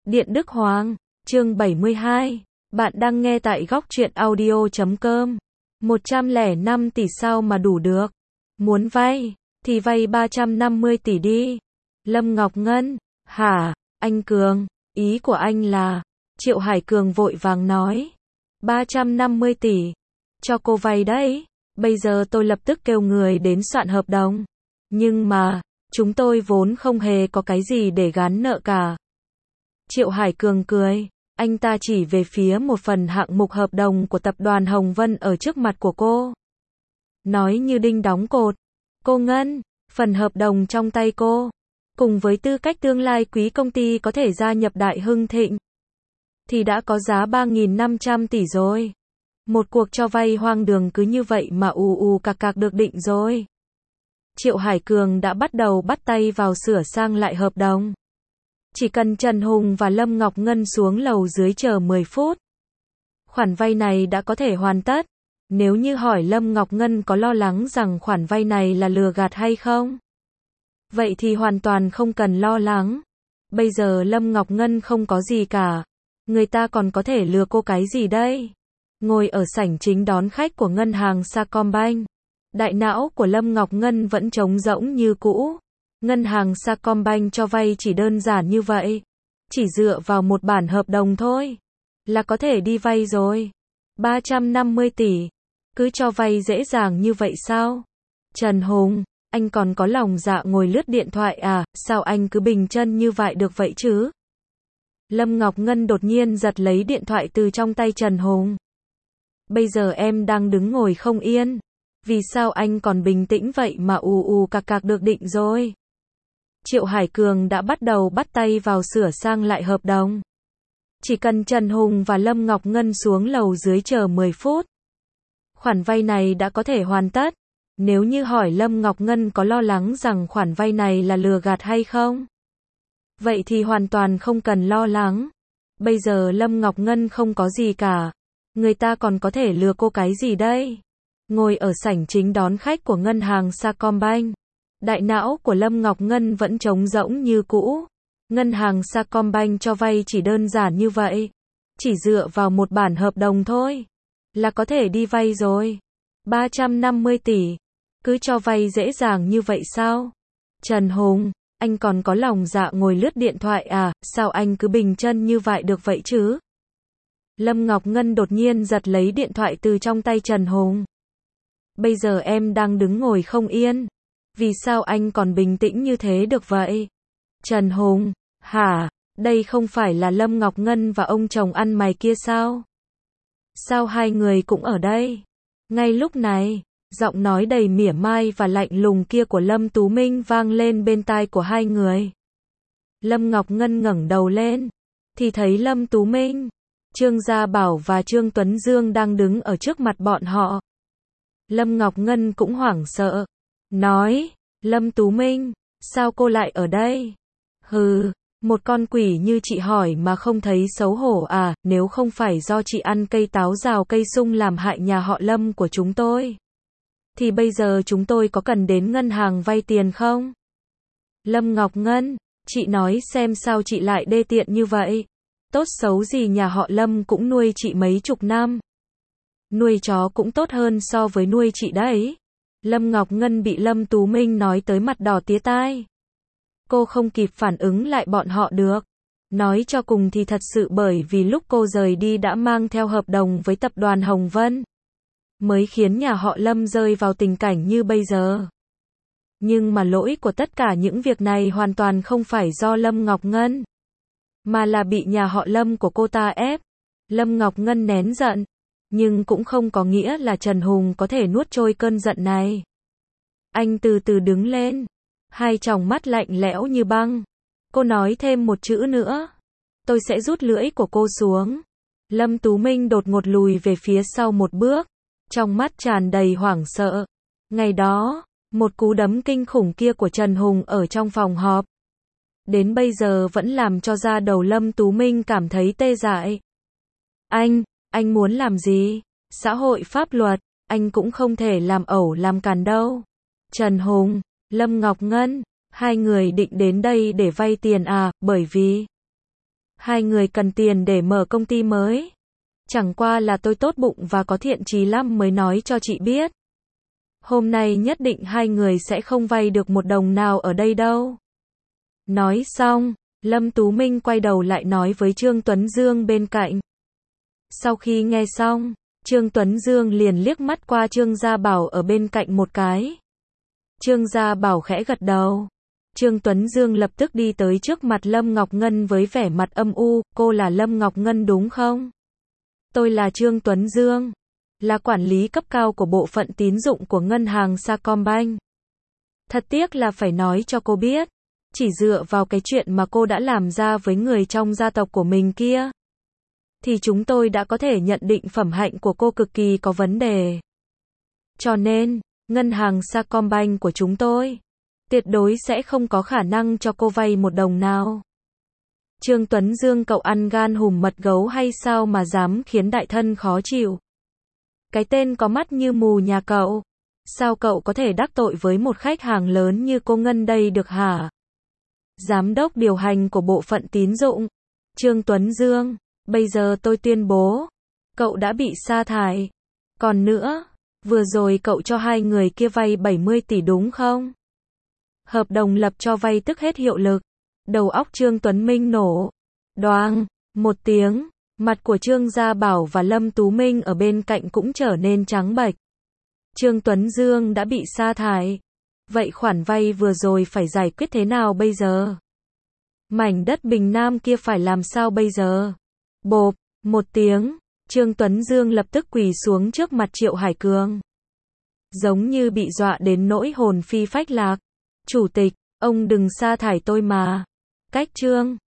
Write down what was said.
Điện Đức Hoàng, chương 72. Bạn đang nghe tại góc truyện audio.com. 105 tỷ sao mà đủ được? Muốn vay, thì vay 350 tỷ đi. Lâm Ngọc Ngân, hả, anh Cường, ý của anh là... Triệu Hải Cường vội vàng nói. 350 tỷ. Cho cô vay đấy. Bây giờ tôi lập tức kêu người đến soạn hợp đồng. Nhưng mà, chúng tôi vốn không hề có cái gì để gán nợ cả. Triệu Hải Cường cười, anh ta chỉ về phía một phần hạng mục hợp đồng của tập đoàn Hồng Vân ở trước mặt của cô. Nói như đinh đóng cột. Cô Ngân, phần hợp đồng trong tay cô, cùng với tư cách tương lai quý công ty có thể gia nhập Đại Hưng Thịnh, thì đã có giá 3.500 tỷ rồi. Một cuộc cho vay hoang đường cứ như vậy mà ù cạc được định rồi. Triệu Hải Cường đã bắt đầu bắt tay vào sửa sang lại hợp đồng. Chỉ cần Trần Hùng và Lâm Ngọc Ngân xuống lầu dưới chờ 10 phút. Khoản vay này đã có thể hoàn tất. Nếu như hỏi Lâm Ngọc Ngân có lo lắng rằng khoản vay này là lừa gạt hay không? Vậy thì hoàn toàn không cần lo lắng. Bây giờ Lâm Ngọc Ngân không có gì cả. Người ta còn có thể lừa cô cái gì đây? Ngồi ở sảnh chính đón khách của ngân hàng Sacombank, đại não của Lâm Ngọc Ngân vẫn trống rỗng như cũ. Ngân hàng Sacombank cho vay chỉ đơn giản như vậy. Chỉ dựa vào một bản hợp đồng thôi là có thể đi vay rồi. 350 tỷ. Cứ cho vay dễ dàng như vậy sao? Trần Hùng, anh còn có lòng dạ ngồi lướt điện thoại à? Sao anh cứ bình chân như vậy được vậy chứ? Lâm Ngọc Ngân đột nhiên giật lấy điện thoại từ trong tay Trần Hùng. Bây giờ em đang đứng ngồi không yên. Vì sao anh còn bình tĩnh vậy mà ù cạc được định rồi? Triệu Hải Cường đã bắt đầu bắt tay vào sửa sang lại hợp đồng. Chỉ cần Trần Hùng và Lâm Ngọc Ngân xuống lầu dưới chờ 10 phút. Khoản vay này đã có thể hoàn tất. Nếu như hỏi Lâm Ngọc Ngân có lo lắng rằng khoản vay này là lừa gạt hay không? Vậy thì hoàn toàn không cần lo lắng. Bây giờ Lâm Ngọc Ngân không có gì cả. Người ta còn có thể lừa cô cái gì đây? Ngồi ở sảnh chính đón khách của ngân hàng Sacombank, đại não của Lâm Ngọc Ngân vẫn trống rỗng như cũ. Ngân hàng Sacombank cho vay chỉ đơn giản như vậy. Chỉ dựa vào một bản hợp đồng thôi là có thể đi vay rồi. 350 tỷ. Cứ cho vay dễ dàng như vậy sao? Trần Hùng, anh còn có lòng dạ ngồi lướt điện thoại à? Sao anh cứ bình chân như vậy được vậy chứ? Lâm Ngọc Ngân đột nhiên giật lấy điện thoại từ trong tay Trần Hùng. Bây giờ em đang đứng ngồi không yên. Vì sao anh còn bình tĩnh như thế được vậy? Trần Hùng, hả, đây không phải là Lâm Ngọc Ngân và ông chồng ăn mày kia sao? Sao hai người cũng ở đây? Ngay lúc này, giọng nói đầy mỉa mai và lạnh lùng kia của Lâm Tú Minh vang lên bên tai của hai người. Lâm Ngọc Ngân ngẩng đầu lên, thì thấy Lâm Tú Minh, Trương Gia Bảo và Trương Tuấn Dương đang đứng ở trước mặt bọn họ. Lâm Ngọc Ngân cũng hoảng sợ, nói, Lâm Tú Minh, sao cô lại ở đây? Hừ, một con quỷ như chị hỏi mà không thấy xấu hổ à? Nếu không phải do chị ăn cây táo rào cây sung làm hại nhà họ Lâm của chúng tôi, thì bây giờ chúng tôi có cần đến ngân hàng vay tiền không? Lâm Ngọc Ngân, chị nói xem sao chị lại đê tiện như vậy? Tốt xấu gì nhà họ Lâm cũng nuôi chị mấy chục năm. Nuôi chó cũng tốt hơn so với nuôi chị đấy. Lâm Ngọc Ngân bị Lâm Tú Minh nói tới mặt đỏ tía tai. Cô không kịp phản ứng lại bọn họ được. Nói cho cùng thì thật sự bởi vì lúc cô rời đi đã mang theo hợp đồng với tập đoàn Hồng Vân, mới khiến nhà họ Lâm rơi vào tình cảnh như bây giờ. Nhưng mà lỗi của tất cả những việc này hoàn toàn không phải do Lâm Ngọc Ngân, mà là bị nhà họ Lâm của cô ta ép. Lâm Ngọc Ngân nén giận, nhưng cũng không có nghĩa là Trần Hùng có thể nuốt trôi cơn giận này. Anh từ từ đứng lên, hai tròng mắt lạnh lẽo như băng. Cô nói thêm một chữ nữa, tôi sẽ rút lưỡi của cô xuống. Lâm Tú Minh đột ngột lùi về phía sau một bước, trong mắt tràn đầy hoảng sợ. Ngày đó, một cú đấm kinh khủng kia của Trần Hùng ở trong phòng họp, đến bây giờ vẫn làm cho da đầu Lâm Tú Minh cảm thấy tê dại. Anh muốn làm gì? Xã hội pháp luật, anh cũng không thể làm ẩu làm càn đâu. Trần Hùng, Lâm Ngọc Ngân, hai người định đến đây để vay tiền à? Bởi vì Hai người cần tiền để mở công ty mới. Chẳng qua là tôi tốt bụng và có thiện chí lắm mới nói cho chị biết. Hôm nay nhất định hai người sẽ không vay được một đồng nào ở đây đâu. Nói xong, Lâm Tú Minh quay đầu lại nói với Trương Tuấn Dương bên cạnh. Sau khi nghe xong, Trương Tuấn Dương liền liếc mắt qua Trương Gia Bảo ở bên cạnh một cái. Trương Gia Bảo khẽ gật đầu. Trương Tuấn Dương lập tức đi tới trước mặt Lâm Ngọc Ngân với vẻ mặt âm u, cô là Lâm Ngọc Ngân đúng không? Tôi là Trương Tuấn Dương, là quản lý cấp cao của bộ phận tín dụng của ngân hàng Sacombank. Thật tiếc là phải nói cho cô biết, chỉ dựa vào cái chuyện mà cô đã làm ra với người trong gia tộc của mình kia, thì chúng tôi đã có thể nhận định phẩm hạnh của cô cực kỳ có vấn đề. Cho nên, ngân hàng Sacombank của chúng tôi tuyệt đối sẽ không có khả năng cho cô vay một đồng nào. Trương Tuấn Dương, cậu ăn gan hùm mật gấu hay sao mà dám khiến đại thân khó chịu? Cái tên có mắt như mù nhà cậu, sao cậu có thể đắc tội với một khách hàng lớn như cô Ngân đây được hả? Giám đốc điều hành của bộ phận tín dụng, Trương Tuấn Dương, bây giờ tôi tuyên bố, cậu đã bị sa thải. Còn nữa, vừa rồi cậu cho hai người kia vay 70 tỷ đúng không? Hợp đồng lập cho vay tức hết hiệu lực. Đầu óc Trương Tuấn Minh nổ. Đoàng, một tiếng, mặt của Trương Gia Bảo và Lâm Tú Minh ở bên cạnh cũng trở nên trắng bệch. Trương Tuấn Dương đã bị sa thải. Vậy khoản vay vừa rồi phải giải quyết thế nào bây giờ? Mảnh đất Bình Nam kia phải làm sao bây giờ? Bộp, một tiếng, Trương Tuấn Dương lập tức quỳ xuống trước mặt Triệu Hải Cường. Giống như bị dọa đến nỗi hồn phi phách lạc. Chủ tịch, ông đừng sa thải tôi mà. Cách Trương